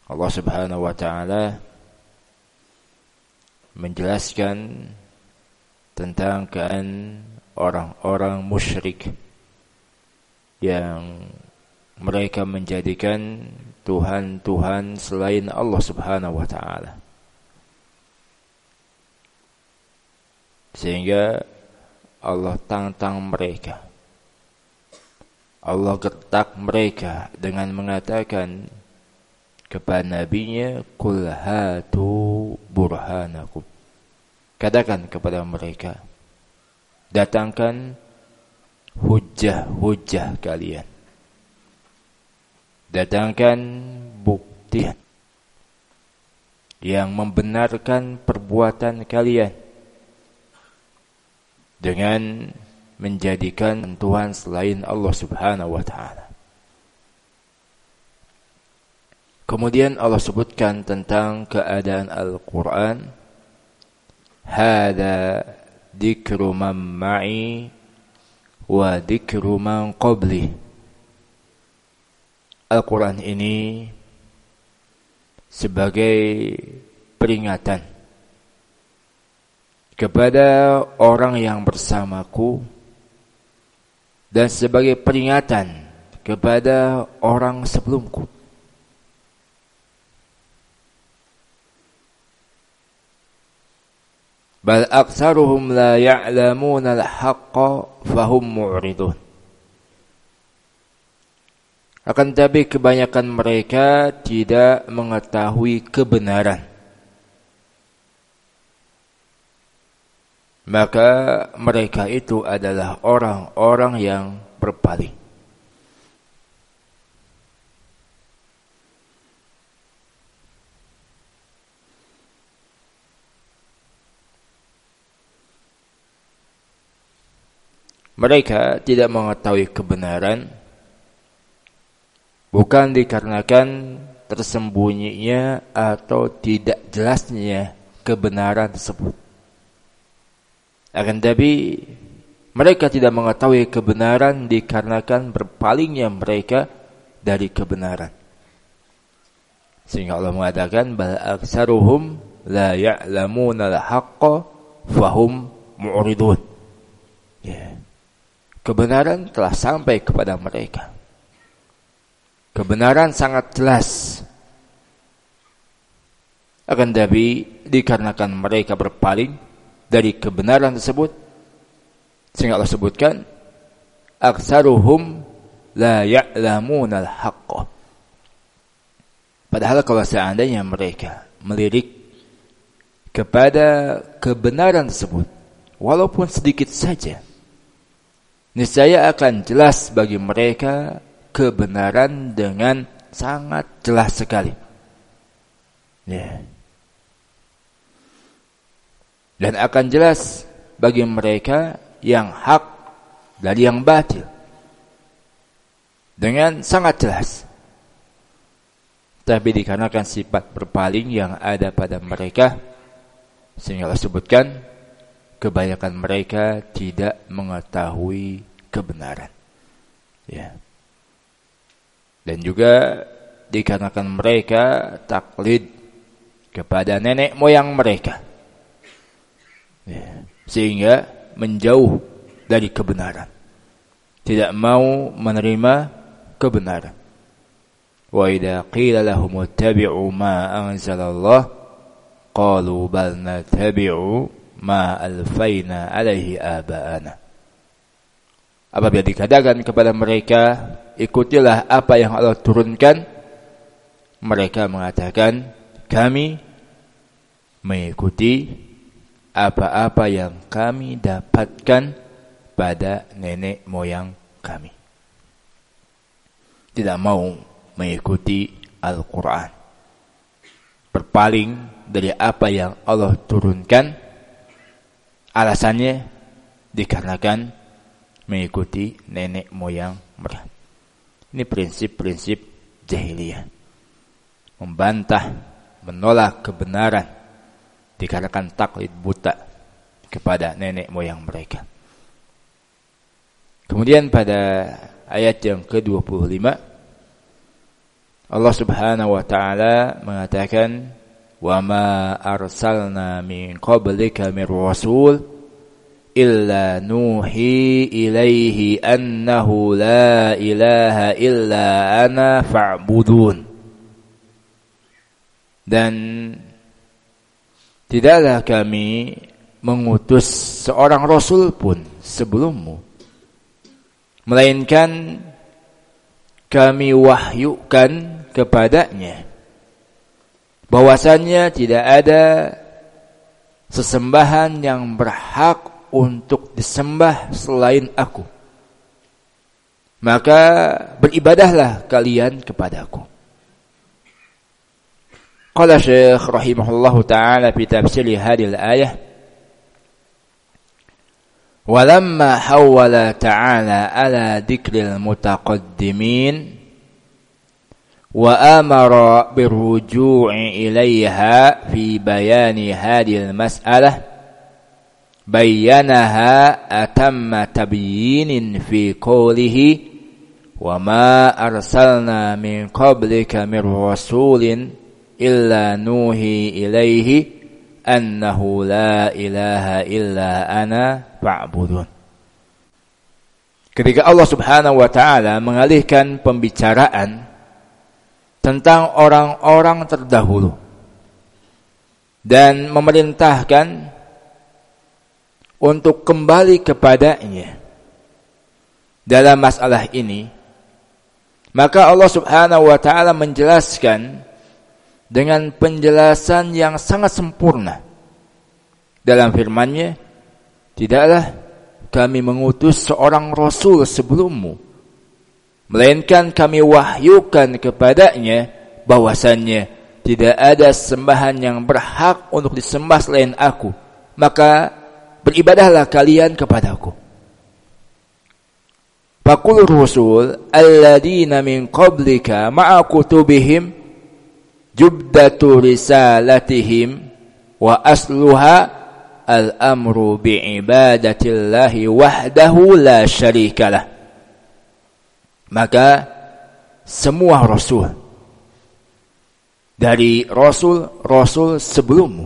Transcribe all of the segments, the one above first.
Allah Subhanahu wa taala menjelaskan tentang keadaan orang-orang musyrik yang mereka menjadikan Tuhan-Tuhan selain Allah Subhanahu wa ta'ala. Sehingga Allah tantang mereka. Allah gertak mereka dengan mengatakan kepada nabinya, "Qul hatu burhanakum." Katakan kepada mereka, datangkan hujjah-hujjah kalian. Datangkan bukti yang membenarkan perbuatan kalian dengan menjadikan Tuhan selain Allah Subhanahu wa taala. Kemudian Allah sebutkan tentang keadaan Al-Quran. Hada dzikru man ma'i wa dzikru man qabli. Al-Quran ini sebagai peringatan kepada orang yang bersamaku dan sebagai peringatan kepada orang sebelumku. Bal aktsaruhum la ya'lamuna al-haqqa fahum mu'ridun. Akan tetapi kebanyakan mereka tidak mengetahui kebenaran. Maka mereka itu adalah orang-orang yang berpaling. Mereka tidak mengetahui kebenaran bukan dikarenakan tersembunyinya atau tidak jelasnya kebenaran tersebut. Akan tetapi mereka tidak mengetahui kebenaran dikarenakan berpalingnya mereka dari kebenaran. Sehingga Allah mengatakan bal aktsaruhum la ya'lamuna al-haqqa fahum mu'ridun. Ya. Kebenaran telah sampai kepada mereka. Kebenaran sangat jelas. Akan tetapi dikarenakan mereka berpaling dari kebenaran tersebut, sehingga Allah sebutkan aktsaruhum la ya'lamuna al-haqqa. Padahal kalau seandainya mereka melirik kepada kebenaran tersebut, walaupun sedikit saja, niscaya akan jelas bagi mereka kebenaran dengan sangat jelas sekali. Ya. Dan akan jelas bagi mereka yang hak dari yang batil dengan sangat jelas. Tapi dikarenakan sifat berpaling yang ada pada mereka, sehingga Allah sebutkan kebanyakan mereka tidak mengetahui kebenaran. Ya. Dan juga dikarenakan mereka taklid kepada nenek moyang mereka. Ya. Sehingga menjauh dari kebenaran. Tidak mau menerima kebenaran. Wa idza qila lahum ittabi'u ma anzalallah qalu bal nattabi'u ma alfaina alaihi aba'ana. Apabila dikatakan kepada mereka, ikutilah apa yang Allah turunkan, mereka mengatakan, kami mengikuti apa-apa yang kami dapatkan pada nenek moyang kami. Tidak mau mengikuti Al-Quran. Berpaling dari apa yang Allah turunkan, alasannya dikarenakan mengikuti nenek moyang mereka. Ini prinsip-prinsip jahiliyah. Membantah, menolak kebenaran dikarenakan taklid buta kepada nenek moyang mereka. Kemudian pada ayat yang ke-25 Allah Subhanahu wa taala mengatakan, "Wa ma arsalna min qablika mir rasul illa nuhi ilaihi annahu la ilaha illa ana fa'budun." Dan tidaklah kami mengutus seorang rasul pun sebelummu, melainkan kami wahyukan kepadanya bahwasannya tidak ada sesembahan yang berhak untuk disembah selain aku, maka beribadahlah kalian kepadaku. Qala Syekh rahimahullahu ta'ala fi tafsir hadhihi al-ayah, walamma hawwala ta'ala ala dzikril mutaqaddimin wa amara birruju'i ilaiha fi bayani hadhihi al-mas'alah bayyanaha atamma tabyinin fi qawlihi wa ma arsalna min qablika mir rasulin illa nuhi ilaihi annahu la ilaha illa ana fa'budun. Ketika Allah Subhanahu wa taala mengalihkan pembicaraan tentang orang-orang terdahulu dan memerintahkan untuk kembali kepadanya dalam masalah ini, maka Allah Subhanahu wa taala menjelaskan dengan penjelasan yang sangat sempurna dalam firman-Nya, tidaklah kami mengutus seorang rasul sebelummu, melainkan kami wahyukan kepadanya bahwasannya tidak ada sembahan yang berhak untuk disembah selain aku, maka beribadahlah kalian kepadaku. Faqul rusul alladzina min qablika ma'a kutubihim jubdatu risalatihim wa asluha al-amru bi'ibadatillahi wahdahu la syarikalah. Maka semua rasul dari rasul-rasul sebelummu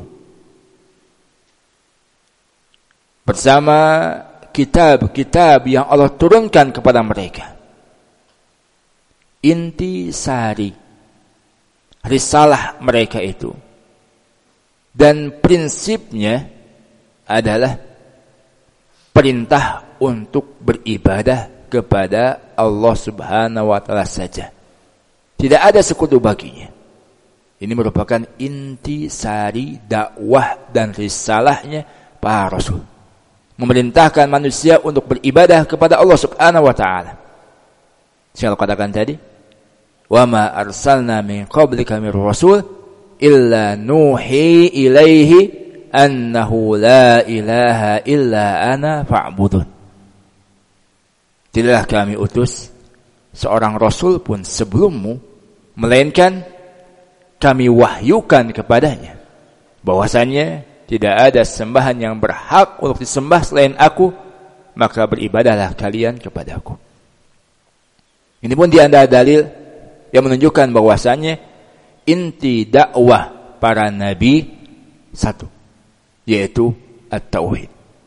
bersama kitab-kitab yang Allah turunkan kepada mereka, inti sari risalah mereka itu dan prinsipnya adalah perintah untuk beribadah kepada Allah Subhanahu wa taala saja. Tidak ada sekutu baginya. Ini merupakan inti sari dakwah dan risalahnya para rasul. Memerintahkan manusia untuk beribadah kepada Allah Subhanahu wa taala. Saya katakan tadi, wa ma arsalna min qablika mir rasul illa nuhi ilaihi annahu la ilaha illa ana fa'budun. Tidaklah kami utus seorang rasul pun sebelummu, melainkan kami wahyukan kepadanya bahwasannya tidak ada sembahan yang berhak untuk disembah selain aku, maka beribadahlah kalian kepadaku. Ini pun diantara dalil yang menunjukkan bahwasannya inti dakwah para nabi satu, yaitu at-tauhid.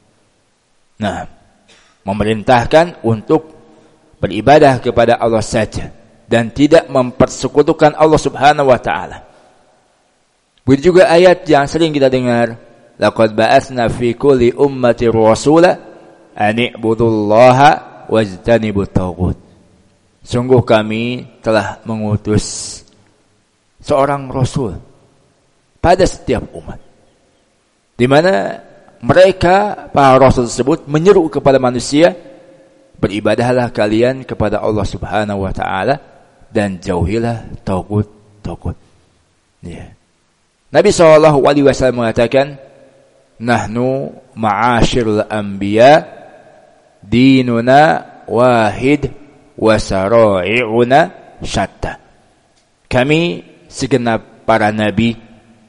Nah, memerintahkan untuk beribadah kepada Allah saja dan tidak mempersekutukan Allah Subhanahu wa taala. Begitu juga ayat yang sering kita dengar, laqad ba'atsna fi kulli ummatin rasula an i'budullaha wajtanibut taghut. Sungguh kami telah mengutus seorang rasul pada setiap umat, di mana mereka, para rasul tersebut, menyeru kepada manusia, beribadahlah kalian kepada Allah Subhanahu wa taala dan jauhilah tagut-tagut. Ya. Nabi SAW mengatakan, nahnu ma'asyirul anbiya dinuna wahid wasara'i'una syatta. Kami segenap para nabi,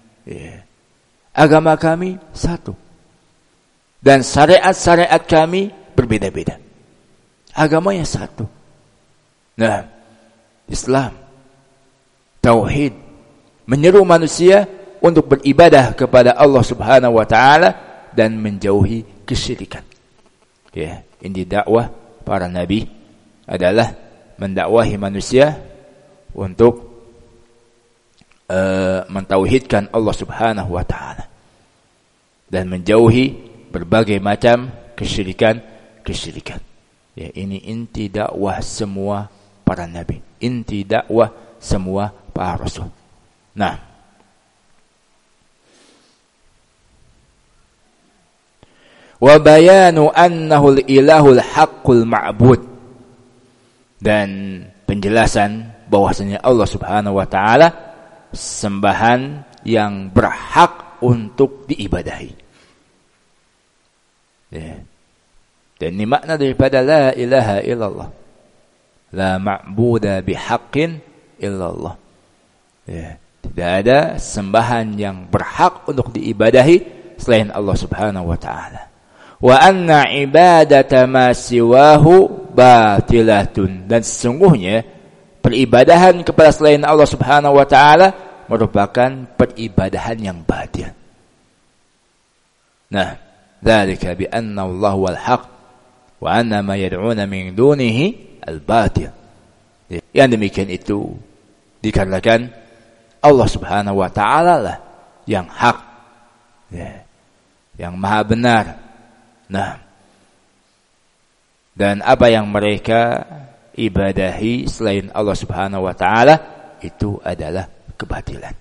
agama kami satu dan syariat-syariat kami berbeda-beda. Agamanya satu. Nah, Islam tauhid, menyeru manusia untuk beribadah kepada Allah Subhanahu wa taala dan menjauhi kesyirikan. Ya, ini dakwah para nabi adalah mendakwahi manusia untuk mentauhidkan Allah Subhanahu wa taala dan menjauhi berbagai macam kesyirikan. Ya, ini inti dakwah semua para nabi, inti dakwah semua para rasul. Nah, wa bayanu annahu al-ilahul haqqul ma'bud, dan penjelasan bahwasanya Allah Subhanahu wa taala sembahan yang berhak untuk diibadahi. Ya. Dan ini makna daripada la ilaha illallah. La ma'buda bihaqqin illallah. Ya. Tidak ada sembahan yang berhak untuk diibadahi selain Allah Subhanahu wa taala. Wa anna ibadata ma siwahu batilatun, dan sesungguhnya peribadahan kepada selain Allah Subhanahu wa taala merupakan peribadahan yang batil. Nah, dzalika bi anna Allah wal haq wa anna ma yad'una min dunihi al batil. Yang demikian itu dikarenakan Allah Subhanahu wa taala lah yang hak, ya, yang maha benar. Nah, dan apa yang mereka ibadahi selain Allah Subhanahu wa taala itu adalah kebatilan.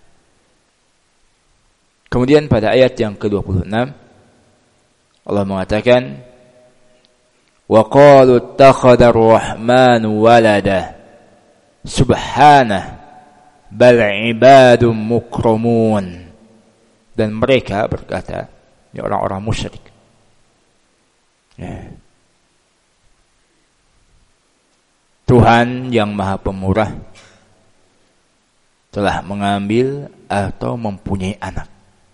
Kemudian pada ayat yang ke-26 Allah mengatakan, wa qalu ittakhadha ar-rahmanu walada subhanah bal ibadun mukramun, dan mereka berkata, ya orang-orang musyrik, ya, Tuhan yang maha pemurah telah mengambil atau mempunyai anak.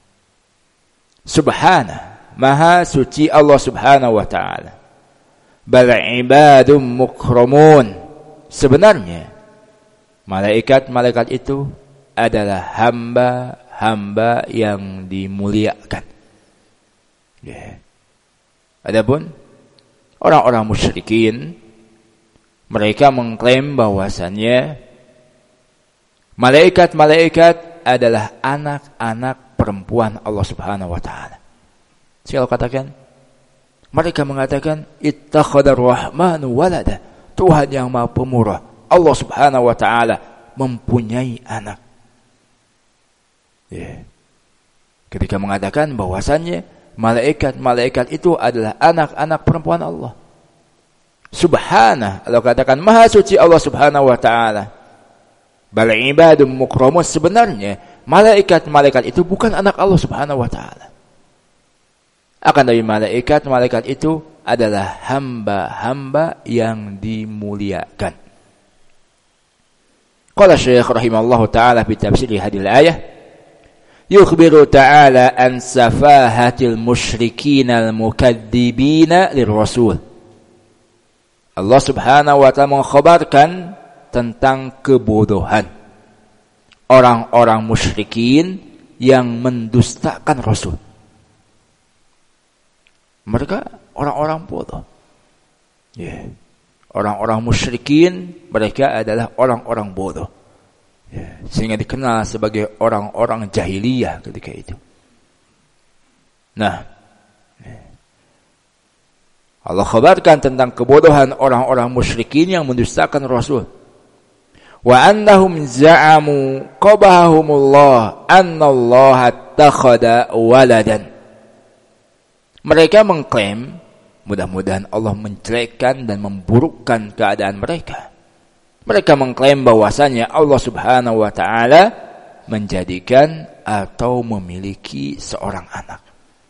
Subhanah, maha suci Allah Subhanahu wa taala. Bal ibadum mukramun, sebenarnya malaikat-malaikat itu adalah hamba-hamba yang dimuliakan. Ya. Adapun orang-orang musyrikin, mereka mengklaim bahwasannya malaikat-malaikat adalah anak-anak perempuan Allah Subhanahu wa taala. Saya katakan, mereka mengatakan ittakhadar rahmanu walada, Tuhan yang maha pemurah Allah Subhanahu wa taala mempunyai anak. Ya. Ketika mengatakan bahwasannya malaikat-malaikat itu adalah anak-anak perempuan Allah. Subhanah, Allah katakan maha suci Allah Subhanahu wa taala. Bal ibadum mukramun, sebenarnya malaikat-malaikat itu bukan anak Allah Subhanahu wa taala. Akan dari malaikat-malaikat itu adalah hamba-hamba yang dimuliakan. Qala Syekh rahimallahu taala fi tafsir hadhihi al-ayah, yukhbiru ta'ala an safahatil musyrikin al-mukadzibina lirrasul. Allah Subhanahu wa taala mengkhabarkan tentang kebodohan orang-orang musyrikin yang mendustakan Rasul. Mereka orang-orang bodoh. Ya. Orang-orang musyrikin, mereka adalah orang-orang bodoh. Ya. Sehingga dikenal sebagai orang-orang jahiliyah ketika itu. Nah, Allah khabarkan tentang kebodohan orang-orang musyrikin yang mendustakan Rasul. Wa annahum za'amu qabahumullah annallaha attakhadha waladan. Mereka mengklaim, mudah-mudahan Allah menjelekkan dan memburukkan keadaan mereka. Mereka mengklaim bahwasanya Allah Subhanahu wa taala menjadikan atau memiliki seorang anak.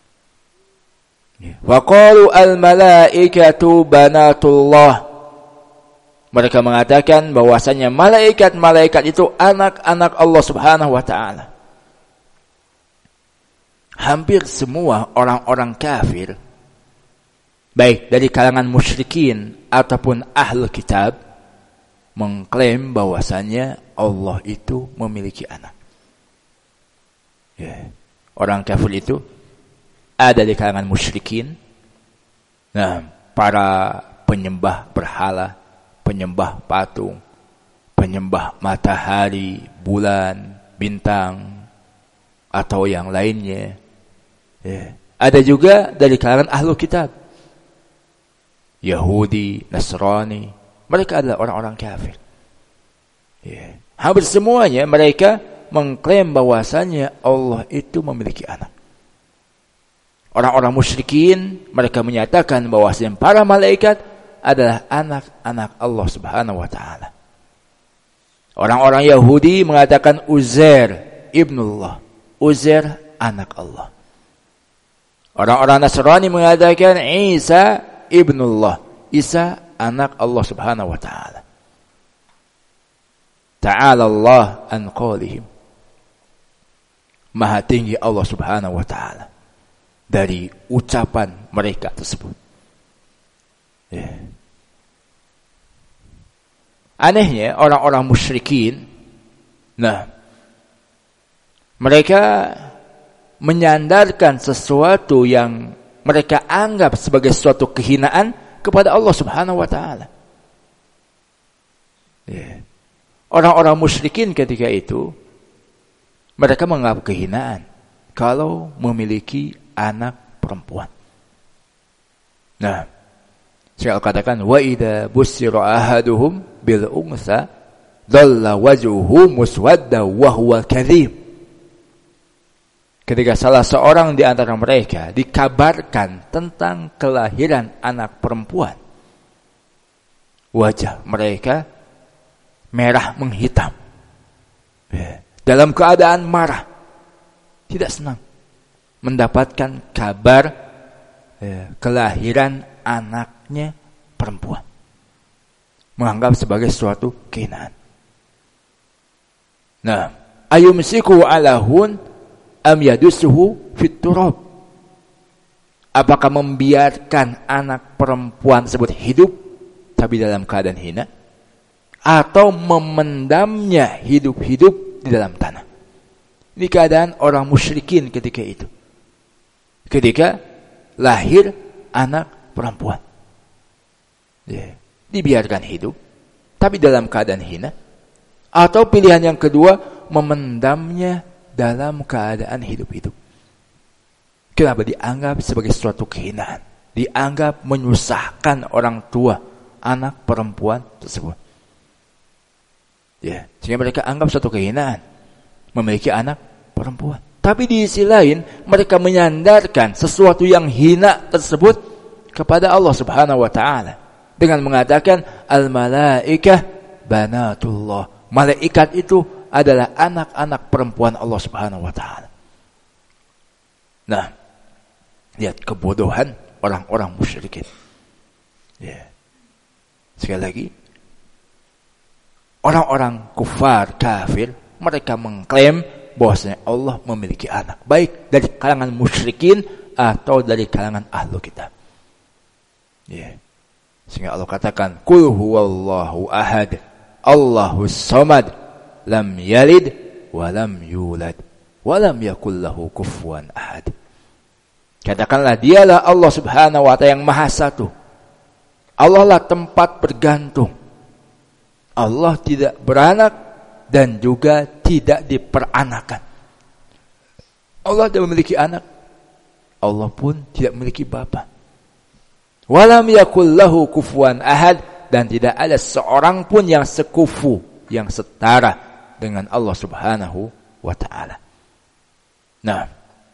Wa qalu al-malaikatu banatullah. Mereka mengatakan bahwasanya malaikat-malaikat itu anak-anak Allah Subhanahu wa taala. Hampir semua orang-orang kafir, baik dari kalangan musyrikin ataupun ahlul kitab, mengklaim bahwasanya Allah itu memiliki anak. Ya. Orang kafir itu ada di kalangan musyrikin. Nah, para penyembah berhala, penyembah patung, penyembah matahari, bulan, bintang, atau yang lainnya. Ya. Ada juga dari kalangan ahlu kitab, Yahudi, Nasrani. Mereka adalah orang-orang kafir. Ya. Hampir semuanya mereka mengklaim bahwasanya Allah itu memiliki anak. Orang-orang musyrikin mereka menyatakan bahwasanya para malaikat adalah anak-anak Allah Subhanahu wa taala. Orang-orang Yahudi mengatakan Uzair ibnullah. Uzair anak Allah. Orang-orang Nasrani mengatakan Isa ibnullah. Isa anak Allah Subhanahu wa taala. Ta'ala Allah an qawlihim. Maha tinggi Allah Subhanahu wa taala dari ucapan mereka tersebut. Ya. Anehnya orang-orang musyrikin, mereka menyandarkan sesuatu yang mereka anggap sebagai suatu kehinaan kepada Allah Subhanahu wa taala. Ya. Orang-orang musyrikin ketika itu mereka menganggap kehinaan kalau memiliki anak perempuan. Nah, saya katakan wa idza busyira ahaduhum bil unsa dhalla wajhuhu muswadda wa huwa kadhib. Ketika salah seorang di antara mereka dikabarkan tentang kelahiran anak perempuan, wajah mereka merah menghitam. Dalam keadaan marah, tidak senang mendapatkan kabar kelahiran anaknya perempuan, menganggap sebagai suatu kehinaan. Nah, ayumsiku ala hun am yadusuhu fit turab. Apakah membiarkan anak perempuan tersebut hidup tapi dalam keadaan hina, atau memendamnya hidup-hidup di dalam tanah? Ini keadaan orang musyrikin ketika itu. Ketika lahir anak perempuan, dibiarkan hidup tapi dalam keadaan hina, atau pilihan yang kedua, memendamnya dalam keadaan hidup-hidup. Kenapa dianggap sebagai suatu kehinaan? Dianggap menyusahkan orang tua anak perempuan tersebut. Sehingga mereka anggap suatu kehinaan memiliki anak perempuan. Tapi di sisi lain mereka menyandarkan sesuatu yang hina tersebut kepada Allah Subhanahu wa taala dengan mengatakan al-malaikah banatullah. Malaikat itu adalah anak-anak perempuan Allah Subhanahu wa taala. Nah, lihat kebodohan orang-orang musyrikin. Sekali lagi, orang-orang kufar, kafir, mereka mengklaim bahwasanya Allah memiliki anak, baik dari kalangan musyrikin atau dari kalangan ahlu kitab. Sehingga Allah katakan, Qul huwallahu ahad, Allahus samad, lam yalid wa lam yulad wa lam yakul lahu kufuwan ahad. Katakanlah, dialah Allah Subhanahu wa ta'ala yang maha satu. Allah lah tempat bergantung. Allah tidak beranak dan juga tidak diperanakan. Allah tidak memiliki anak. Allah pun tidak memiliki bapa. Walam yakul lahu kufuwan ahad, dan tidak ada seorang pun yang sekufu, yang setara dengan Allah Subhanahu wa ta'ala. Nah,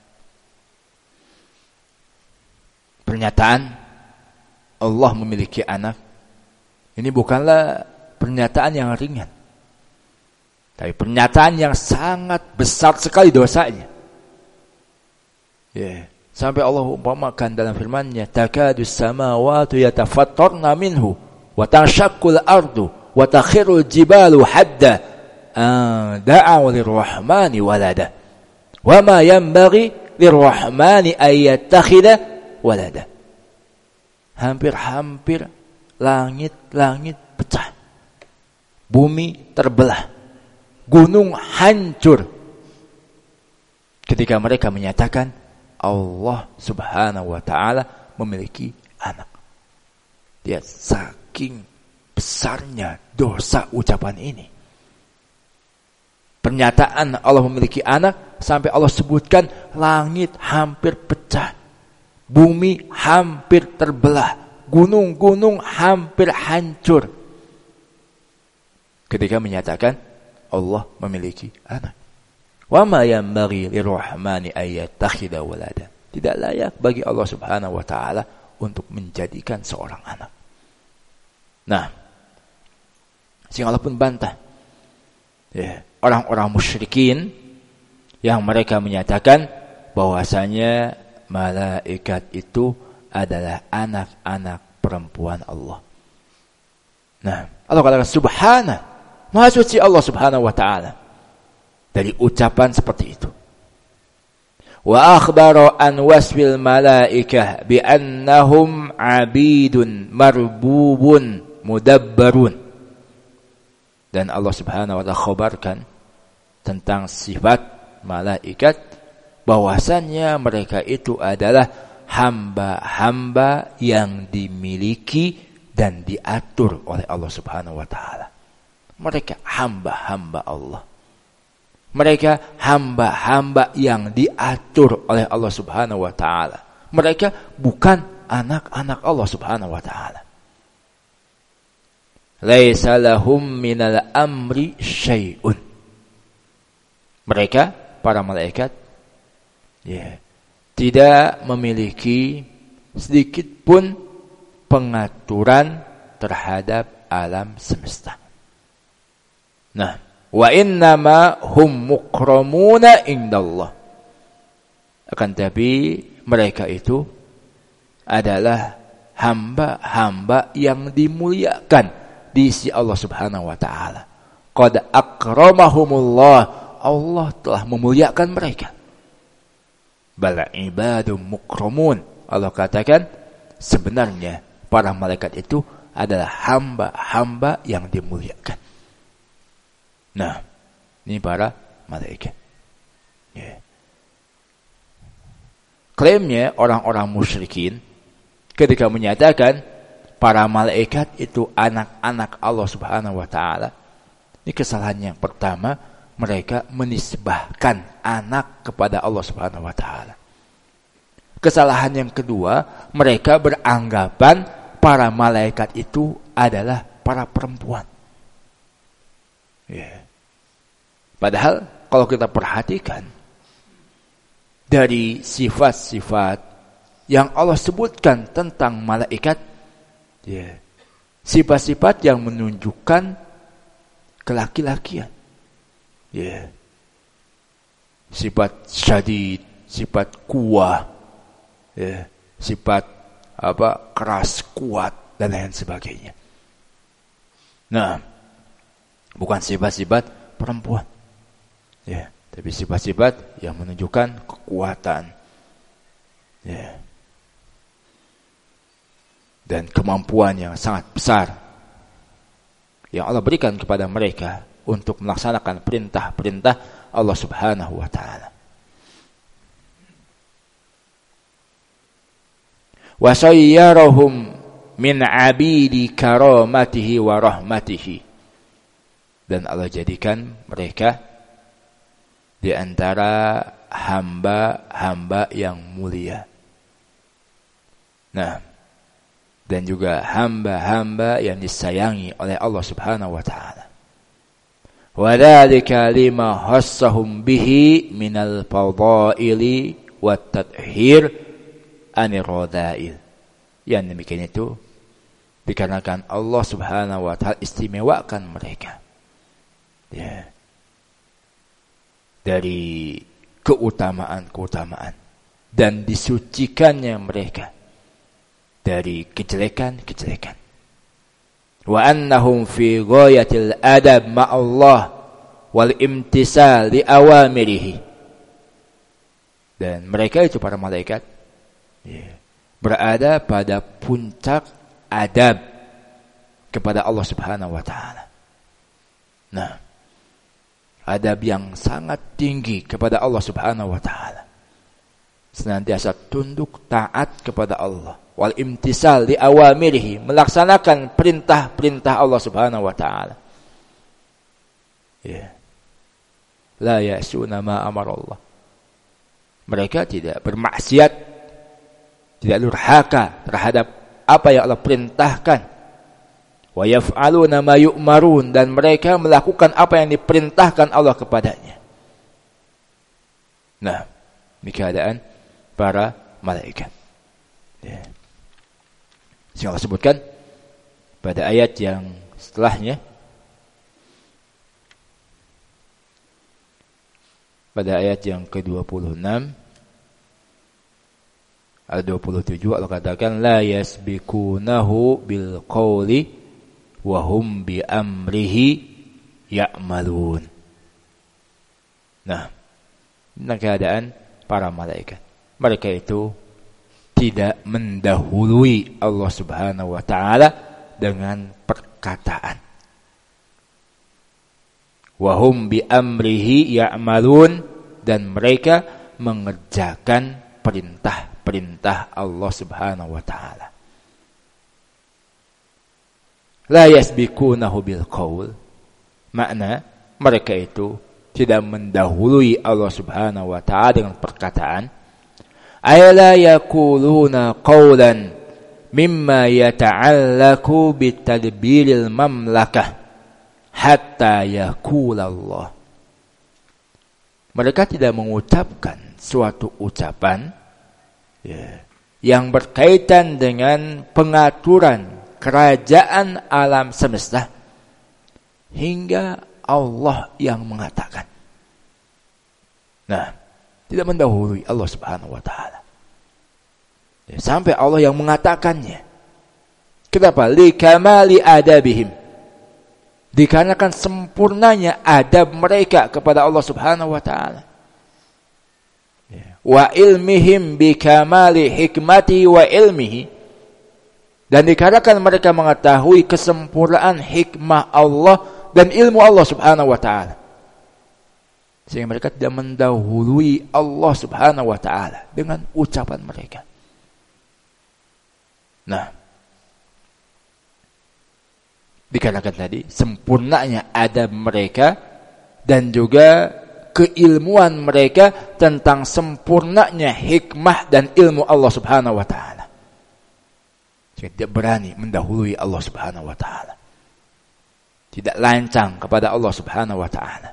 pernyataan Allah memiliki anak ini bukanlah pernyataan yang ringan, tapi pernyataan yang sangat besar sekali dosanya. Sampai Allah umpamakan dalam firman-Nya, takadus samawati yatafattarna minhu wa tanshaqqul ardu wa takhirul jibalu hadda da'u lirrahmani walada wa ma yanbaghi lirrahmani an yattakhidha walada. Hampir-hampir langit-langit pecah, bumi terbelah, gunung hancur ketika mereka menyatakan Allah Subhanahu wa taala memiliki anak. Lihat saking besarnya dosa ucapan ini. Pernyataan Allah memiliki anak sampai Allah sebutkan langit hampir pecah, bumi hampir terbelah, gunung-gunung hampir hancur ketika menyatakan Allah memiliki anak. Wa ma yanbaghi lirrahmani ayyattakhidha walada. Tidak layak bagi Allah Subhanahu wa taala untuk menjadikan seorang anak. Nah, sehingga Allah pun bantah orang-orang musyrikin yang mereka menyatakan bahwasanya malaikat itu adalah anak-anak perempuan Allah. Nah, Allah katakan subhana, maha suci Allah Subhanahu wa taala dari ucapan seperti itu. Wa akhbara an wasfil malaikah bi annahum abidun marbubun mudabbarun. Dan Allah Subhanahu wa taala khabarkan tentang sifat malaikat bahwasannya mereka itu adalah hamba-hamba yang dimiliki dan diatur oleh Allah Subhanahu wa taala. Mereka hamba-hamba Allah. Mereka hamba-hamba yang diatur oleh Allah Subhanahu wa taala. Mereka bukan anak-anak Allah Subhanahu wa taala. Laisa lahum minal amri syai'un. Mereka para malaikat tidak memiliki sedikit pun pengaturan terhadap alam semesta. Nah, wa innama hum mukramuna indallah. Akan tapi mereka itu adalah hamba-hamba yang dimuliakan di sisi Allah Subhanahu wa taala. Qad akramahumullah. Allah telah memuliakan mereka. Bal ibadum mukramun. Allah katakan sebenarnya para malaikat itu adalah hamba-hamba yang dimuliakan. Nah, ini para malaikat. Klaimnya orang-orang musyrikin ketika menyatakan para malaikat itu anak-anak Allah Subhanahu wa taala. Ini kesalahan yang pertama, mereka menisbahkan anak kepada Allah Subhanahu wa taala. Kesalahan yang kedua, mereka beranggapan para malaikat itu adalah para perempuan. Padahal kalau kita perhatikan dari sifat-sifat yang Allah sebutkan tentang malaikat, sifat-sifat yang menunjukkan kelaki-lakian. Sifat syadid, sifat kuwah, sifat keras, kuat dan lain sebagainya. Nah, bukan sifat-sifat perempuan. Tapi sifat-sifat yang menunjukkan kekuatan. Dan kemampuan yang sangat besar yang Allah berikan kepada mereka untuk melaksanakan perintah-perintah Allah Subhanahu wa taala. Wa sayyarahum min 'abidi karamatihi wa rahmatihi. Dan Allah jadikan mereka di antara hamba-hamba yang mulia. Nah, dan juga hamba-hamba yang disayangi oleh Allah Subhanahu wa taala. Wa dzalika lima hassahum bihi minal fadaili wat tadhhir anir radha'il. Yang demikian itu dikarenakan Allah Subhanahu wa taala istimewakan mereka. Dari keutamaan-keutamaan dan disucikannya mereka dari kejelekan-kejelekan. Wa annahum fi ghayatil adab ma'allah wal imtisal li awamirihi. Dan mereka itu para malaikat berada pada puncak adab kepada Allah Subhanahu wa taala. Nah, adab yang sangat tinggi kepada Allah Subhanahu wa taala. Senantiasa tunduk taat kepada Allah, wal imtisal li awamirihi, melaksanakan perintah-perintah Allah Subhanahu wa taala. Ya. La ya'suna ma amara Allah. Mereka tidak bermaksiat, tidak durhaka terhadap apa yang Allah perintahkan. Wa yaf'aluna ma yu'marun, dan mereka melakukan apa yang diperintahkan Allah kepadanya. Nah, ini keadaan para malaikat. Ya. Yang Allah sebutkan pada ayat yang setelahnya, pada ayat yang ke-26 ayat 27, Allah katakan la yasbikunahu bil qawli wa hum bi amrihi ya'malun. Nah, ini keadaan para malaikat. Mereka itu tidak mendahului Allah Subhanahu wa taala dengan perkataan. Wa hum bi amrihi ya'malun, dan mereka mengerjakan perintah-perintah Allah Subhanahu wa taala. La yasbikunahu bil qaul, makna mereka itu tidak mendahului Allah Subhanahu wa taala dengan perkataan. Ay la yaquluna qawlan mimma yata'allaku bitadbiril mamlakah hatta yaqula Allah. Mereka tidak mengucapkan suatu ucapan yang berkaitan dengan pengaturan kerajaan alam semesta hingga Allah yang mengatakan. Nah, tidak mendahului Allah Subhanahu wa taala. Sampai Allah yang mengatakannya. Kenapa? Li kamali adabihim. Dikarenakan sempurnanya adab mereka kepada Allah Subhanahu wa taala. Wa ilmihim bi kamali hikmati wa ilmihi. Dan dikarenakan mereka mengetahui kesempurnaan hikmah Allah dan ilmu Allah Subhanahu wa taala. Sehingga mereka tidak mendahului Allah Subhanahu wa taala dengan ucapan mereka. Nah, dikarenakan tadi sempurnanya adab mereka dan juga keilmuan mereka tentang sempurnanya hikmah dan ilmu Allah Subhanahu wa taala. Sehingga tidak berani mendahului Allah Subhanahu wa taala. Tidak lancang kepada Allah Subhanahu wa taala.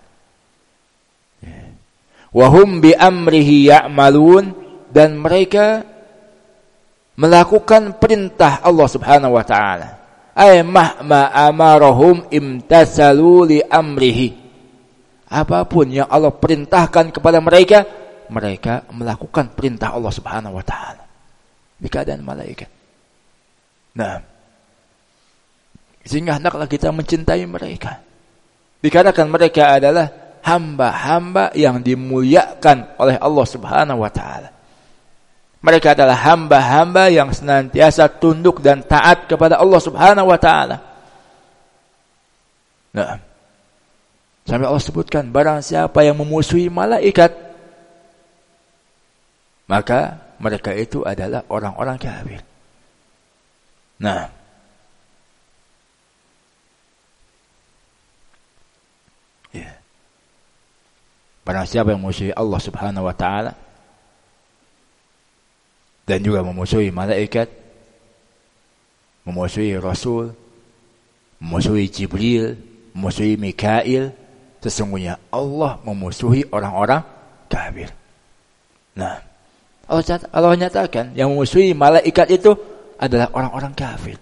Wa hum bi amrihi ya'malun, dan mereka melakukan perintah Allah Subhanahu wa taala. Ay mahma amarahum imtasalu li amrihi. Apapun yang Allah perintahkan kepada mereka, mereka melakukan perintah Allah Subhanahu wa taala. Di keadaan malaikat. Nah, sehingga hendaklah kita mencintai mereka. Dikarenakan mereka adalah hamba-hamba yang dimuliakan oleh Allah Subhanahu wa taala. Mereka adalah hamba-hamba yang senantiasa tunduk dan taat kepada Allah Subhanahu wa taala. Nah, sampai Allah sebutkan barang siapa yang memusuhi malaikat, maka mereka itu adalah orang-orang kafir. Nah, barang siapa yang memusuhi Allah Subhanahu wa taala dan juga memusuhi malaikat, memusuhi Rasul, memusuhi Jibril, memusuhi Mikail, sesungguhnya Allah memusuhi orang-orang kafir. Nah, Allah nyatakan yang memusuhi malaikat itu adalah orang-orang kafir.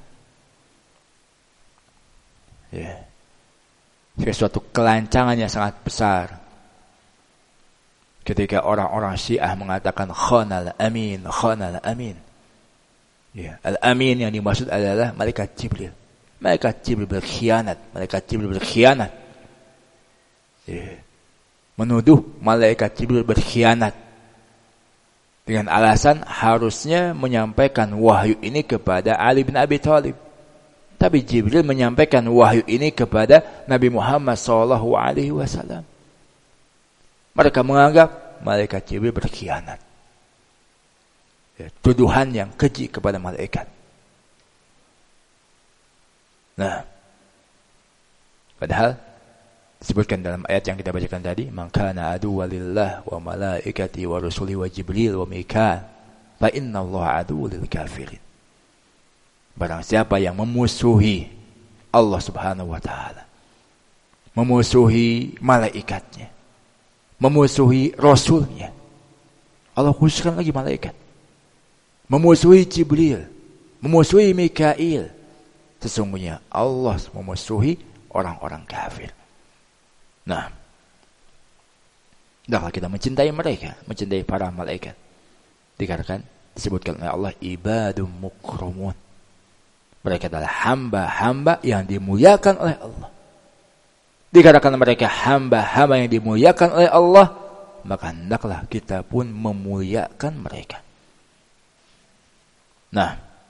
Ya. Suatu kelancangan yang sangat besar ketika orang-orang Syiah mengatakan khanal amin, khanal amin. Ya, al-amin yang dimaksud adalah malaikat Jibril. Malaikat Jibril berkhianat, malaikat Jibril berkhianat. Ya. Menuduh malaikat Jibril berkhianat dengan alasan harusnya menyampaikan wahyu ini kepada Ali bin Abi Thalib. Tapi Jibril menyampaikan wahyu ini kepada Nabi Muhammad SAW. Mereka menganggap malaikat Jibril berkhianat. Ya, tuduhan yang keji kepada malaikat. Nah, padahal disebutkan dalam ayat yang kita bacakan tadi, "Man kana aduwwan lillah wa malaikati wa rusuli wa Jibril wa Mikail, fa innallaha aduwwul lil kafirin." Barang siapa yang memusuhi Allah Subhanahu wa taala, memusuhi malaikatnya, memusuhi rasulnya. Allah khususkan lagi malaikat. Memusuhi Jibril, memusuhi Mikail. Sesungguhnya Allah memusuhi orang-orang kafir. Nah, hendaklah kita mencintai mereka, mencintai para malaikat. Dikarenakan disebutkan oleh Allah ibadum mukramun. Mereka adalah hamba-hamba yang dimuliakan oleh Allah. Dikarenakan mereka hamba-hamba yang dimuliakan oleh Allah, maka hendaklah kita pun memuliakan mereka. Nah,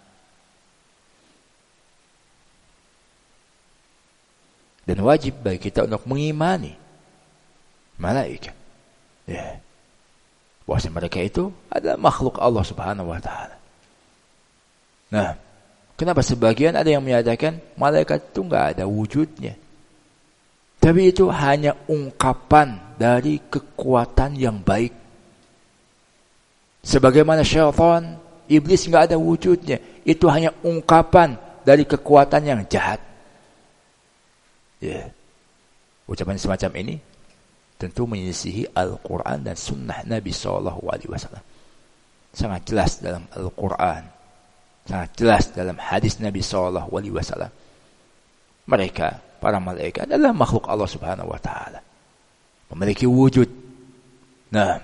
dan wajib bagi kita untuk mengimani malaikat. Ya. Bahwa mereka itu adalah makhluk Allah Subhanahu wa taala. Nah, kenapa sebagian ada yang menyatakan malaikat itu enggak ada wujudnya? Tapi itu hanya ungkapan dari kekuatan yang baik. Sebagaimana syaitan, iblis enggak ada wujudnya. Itu hanya ungkapan dari kekuatan yang jahat. Ya. Ucapan semacam ini tentu menyelisihi Al-Quran dan Sunnah Nabi SAW. Sangat jelas dalam Al-Quran, sangat jelas dalam hadis Nabi SAW. Mereka, para malaikat adalah makhluk Allah Subhanahu wa taala. Memiliki wujud. Nah,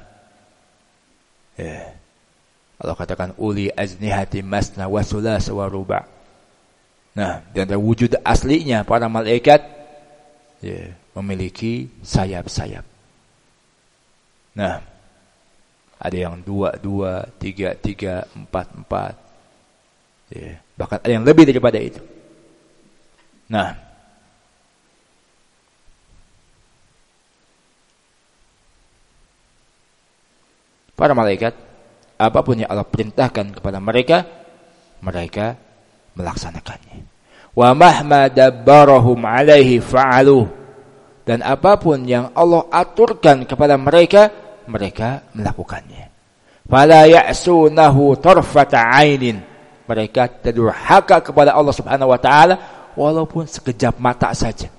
Allah katakan uli ajnihati masna wa thulatha wa ruba'. Nah, dan wujud aslinya para malaikat memiliki sayap-sayap. Nah, ada yang 2, 3, 4. Bahkan ada yang lebih daripada itu. Nah, para malaikat, apapun yang Allah perintahkan kepada mereka, mereka melaksanakannya. Wa mahma dabbarahum alaihi fa'aluh. Dan apapun yang Allah aturkan kepada mereka, mereka melakukannya. Fala ya'sunahu tarfata 'ainin. Mereka terdurhaka kepada Allah Subhanahu wa taala walaupun sekejap mata saja.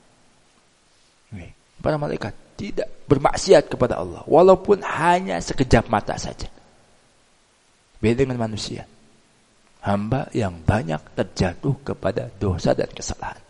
Para malaikat tidak bermaksiat kepada Allah walaupun hanya sekejap mata saja. Beda dengan manusia. Hamba yang banyak terjatuh kepada dosa dan kesalahan.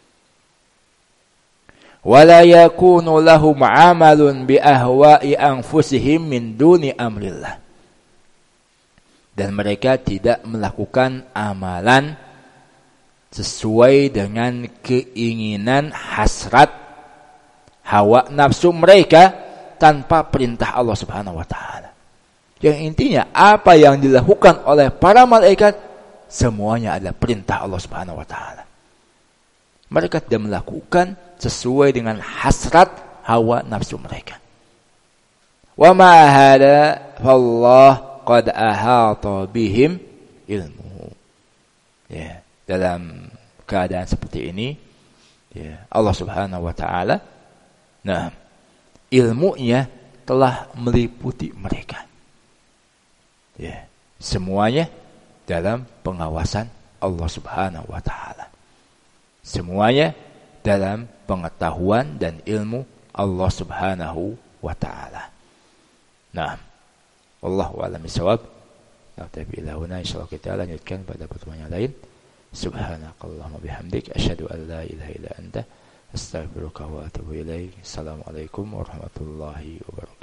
Wala yakunu lahum 'amalun bi ahwa'i anfusihim min duni amrillah. Dan mereka tidak melakukan amalan sesuai dengan keinginan hasrat hawa nafsu mereka tanpa perintah Allah Subhanahu wa taala. Yang intinya apa yang dilakukan oleh para malaikat semuanya adalah perintah Allah Subhanahu wa taala. Mereka tidak melakukan sesuai dengan hasrat hawa nafsu mereka. Wa ma hada fallah qad ahata bihim ilmu. Ya, dalam keadaan seperti ini, ya, Allah Subhanahu wa taala ilmunya telah meliputi mereka. Ya, semuanya dalam pengawasan Allah Subhanahu wa taala. Semuanya dalam pengetahuan dan ilmu Allah Subhanahu wa taala. Nah, wallahu a'lam bishawab. Naktafi ila huna, insyaallah kita lanjutkan pada pertemuan yang lain. Subhanakallahumma bihamdik asyhadu an la ilaha illa anta astaghfiruka wa atubu ilaik. Assalamualaikum warahmatullahi wabarakatuh.